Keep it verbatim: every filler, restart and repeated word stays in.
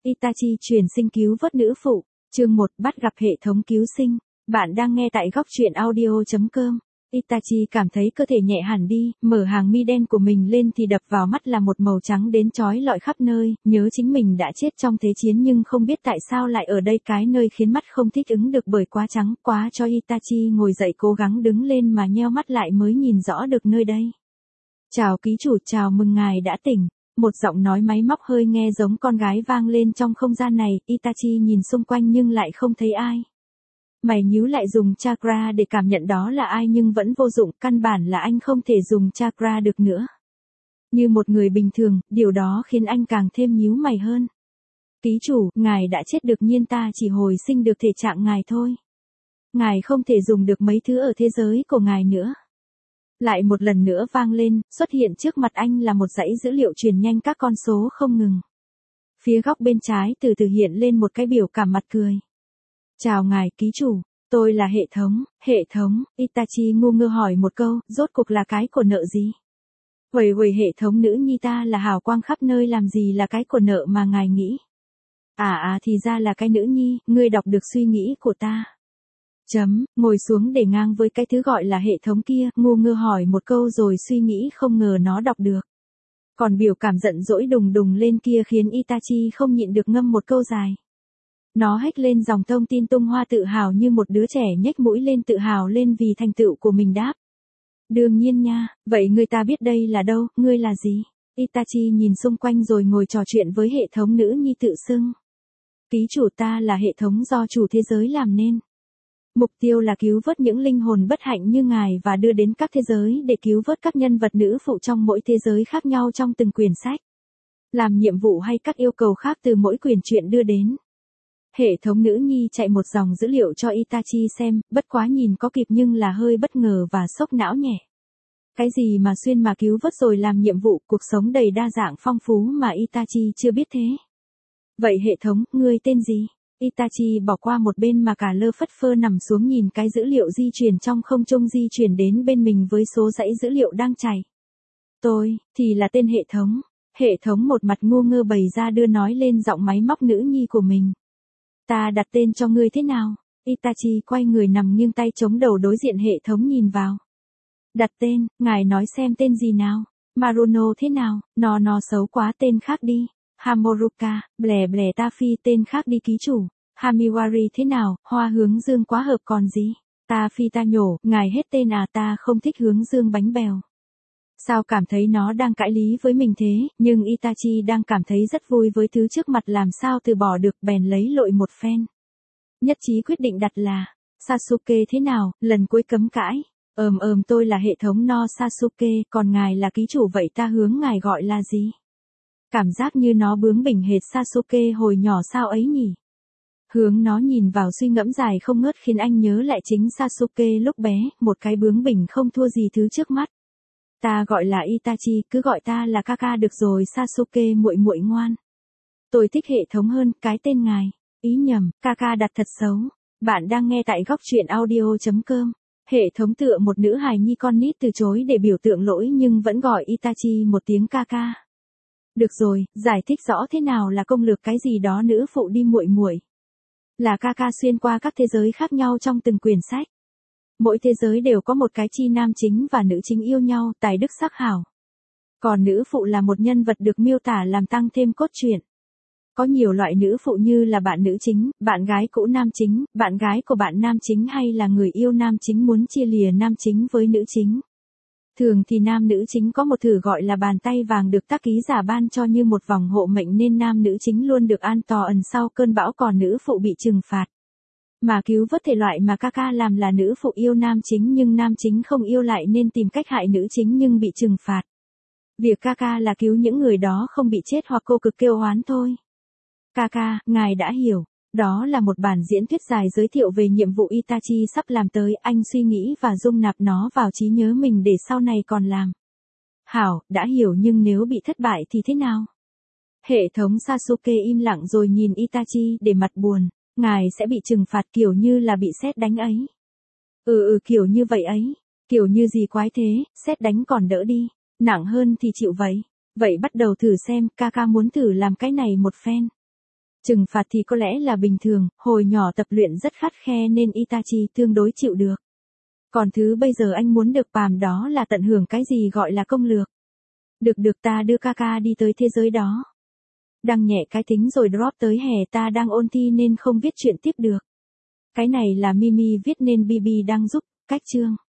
Itachi truyền sinh cứu vớt nữ phụ, chương một bắt gặp hệ thống cứu sinh. Bạn đang nghe tại góc truyện audio chấm com. Itachi cảm thấy cơ thể nhẹ hẳn đi, mở hàng mi đen của mình lên thì đập vào mắt là một màu trắng đến chói lọi khắp nơi, nhớ chính mình đã chết trong thế chiến nhưng không biết tại sao lại ở đây, cái nơi khiến mắt không thích ứng được bởi quá trắng quá cho Itachi ngồi dậy cố gắng đứng lên mà nheo mắt lại mới nhìn rõ được nơi đây. Chào ký chủ, chào mừng ngài đã tỉnh. Một giọng nói máy móc hơi nghe giống con gái vang lên trong không gian này, Itachi nhìn xung quanh nhưng lại không thấy ai. Mày nhíu lại dùng chakra để cảm nhận đó là ai nhưng vẫn vô dụng, căn bản là anh không thể dùng chakra được nữa. Như một người bình thường, điều đó khiến anh càng thêm nhíu mày hơn. Ký chủ, ngài đã chết được nhiên ta chỉ hồi sinh được thể trạng ngài thôi. Ngài không thể dùng được mấy thứ ở thế giới của ngài nữa. Lại một lần nữa vang lên, xuất hiện trước mặt anh là một dãy dữ liệu truyền nhanh các con số không ngừng. Phía góc bên trái từ từ hiện lên một cái biểu cảm mặt cười. Chào ngài ký chủ, tôi là hệ thống, hệ thống, Itachi ngu ngơ hỏi một câu, rốt cuộc là cái của nợ gì? Huề huề hệ thống nữ nhi ta là hào quang khắp nơi làm gì là cái của nợ mà ngài nghĩ? À à thì ra là cái nữ nhi, ngươi đọc được suy nghĩ của ta. Chấm, ngồi xuống để ngang với cái thứ gọi là hệ thống kia, ngu ngơ hỏi một câu rồi suy nghĩ không ngờ nó đọc được. Còn biểu cảm giận dỗi đùng đùng lên kia khiến Itachi không nhịn được ngâm một câu dài. Nó hét lên dòng thông tin tung hoa tự hào như một đứa trẻ nhếch mũi lên tự hào lên vì thành tựu của mình đáp. Đương nhiên nha, vậy người ta biết đây là đâu, ngươi là gì? Itachi nhìn xung quanh rồi ngồi trò chuyện với hệ thống nữ nhi tự xưng. Ký chủ ta là hệ thống do chủ thế giới làm nên. Mục tiêu là cứu vớt những linh hồn bất hạnh như ngài và đưa đến các thế giới để cứu vớt các nhân vật nữ phụ trong mỗi thế giới khác nhau trong từng quyển sách. Làm nhiệm vụ hay các yêu cầu khác từ mỗi quyển truyện đưa đến. Hệ thống nữ nhi chạy một dòng dữ liệu cho Itachi xem, bất quá nhìn có kịp nhưng là hơi bất ngờ và sốc não nhẹ. Cái gì mà xuyên mà cứu vớt rồi làm nhiệm vụ, cuộc sống đầy đa dạng phong phú mà Itachi chưa biết thế. Vậy hệ thống, ngươi tên gì? Itachi bỏ qua một bên mà cả lơ phất phơ nằm xuống nhìn cái dữ liệu di chuyển trong không trung di chuyển đến bên mình với số dãy dữ liệu đang chảy. Tôi, thì là tên hệ thống. Hệ thống một mặt ngu ngơ bày ra đưa nói lên giọng máy móc nữ nhi của mình. Ta đặt tên cho ngươi thế nào? Itachi quay người nằm nghiêng tay chống đầu đối diện hệ thống nhìn vào. Đặt tên, ngài nói xem tên gì nào? Maruno thế nào? Nó nó xấu quá, tên khác đi. Hamoruka, blè blè ta phi, tên khác đi ký chủ. Hamiwari thế nào? Hoa hướng dương quá hợp còn gì? Ta phi ta nhổ, ngài hết tên à, ta không thích hướng dương bánh bèo. Sao cảm thấy nó đang cãi lý với mình thế, nhưng Itachi đang cảm thấy rất vui với thứ trước mặt làm sao từ bỏ được, bèn lấy lội một phen. Nhất trí quyết định đặt là, Sasuke thế nào, lần cuối cấm cãi. Ờm ờm tôi là hệ thống no Sasuke, còn ngài là ký chủ vậy ta hướng ngài gọi là gì? Cảm giác như nó bướng bỉnh hệt Sasuke hồi nhỏ sao ấy nhỉ? Hướng nó nhìn vào suy ngẫm dài không ngớt khiến anh nhớ lại chính Sasuke lúc bé, một cái bướng bỉnh không thua gì thứ trước mắt. Ta gọi là Itachi, cứ gọi ta là Kaka được rồi Sasuke muội muội ngoan. Tôi thích hệ thống hơn, cái tên ngài. Ý nhầm, Kaka đặt thật xấu. Bạn đang nghe tại góc truyện audio chấm com. Hệ thống tựa một nữ hài nhi con nít từ chối để biểu tượng lỗi nhưng vẫn gọi Itachi một tiếng Kaka. Được rồi, giải thích rõ thế nào là công lược cái gì đó nữ phụ đi muội muội. Là Kaka xuyên qua các thế giới khác nhau trong từng quyển sách. Mỗi thế giới đều có một cái chi nam chính và nữ chính yêu nhau, tài đức sắc hảo. Còn nữ phụ là một nhân vật được miêu tả làm tăng thêm cốt truyện. Có nhiều loại nữ phụ như là bạn nữ chính, bạn gái cũ nam chính, bạn gái của bạn nam chính hay là người yêu nam chính muốn chia lìa nam chính với nữ chính. Thường thì nam nữ chính có một thử gọi là bàn tay vàng được tác ký giả ban cho như một vòng hộ mệnh nên nam nữ chính luôn được an toàn sau cơn bão còn nữ phụ bị trừng phạt. Mà cứu vớt thể loại mà Kaka làm là nữ phụ yêu nam chính nhưng nam chính không yêu lại nên tìm cách hại nữ chính nhưng bị trừng phạt. Việc Kaka là cứu những người đó không bị chết hoặc cô cực kêu oán thôi. Kaka, ngài đã hiểu. Đó là một bản diễn thuyết dài giới thiệu về nhiệm vụ Itachi sắp làm tới, anh suy nghĩ và dung nạp nó vào trí nhớ mình để sau này còn làm. Hảo, đã hiểu nhưng nếu bị thất bại thì thế nào? Hệ thống Sasuke im lặng rồi nhìn Itachi để mặt buồn. Ngài sẽ bị trừng phạt kiểu như là bị sét đánh ấy. Ừ ừ kiểu như vậy ấy. Kiểu như gì quái thế, sét đánh còn đỡ đi. Nặng hơn thì chịu vậy. Vậy bắt đầu thử xem, Kaka muốn thử làm cái này một phen. Trừng phạt thì có lẽ là bình thường, hồi nhỏ tập luyện rất khắt khe nên Itachi tương đối chịu được. Còn thứ bây giờ anh muốn được Pàm đó là tận hưởng cái gì gọi là công lược. Được được ta đưa Kaka đi tới thế giới đó. Đăng nhẹ cái tính rồi drop tới hè ta đang ôn thi nên không viết chuyện tiếp được. Cái này là Mimi viết nên Bibi đang giúp, cách chương.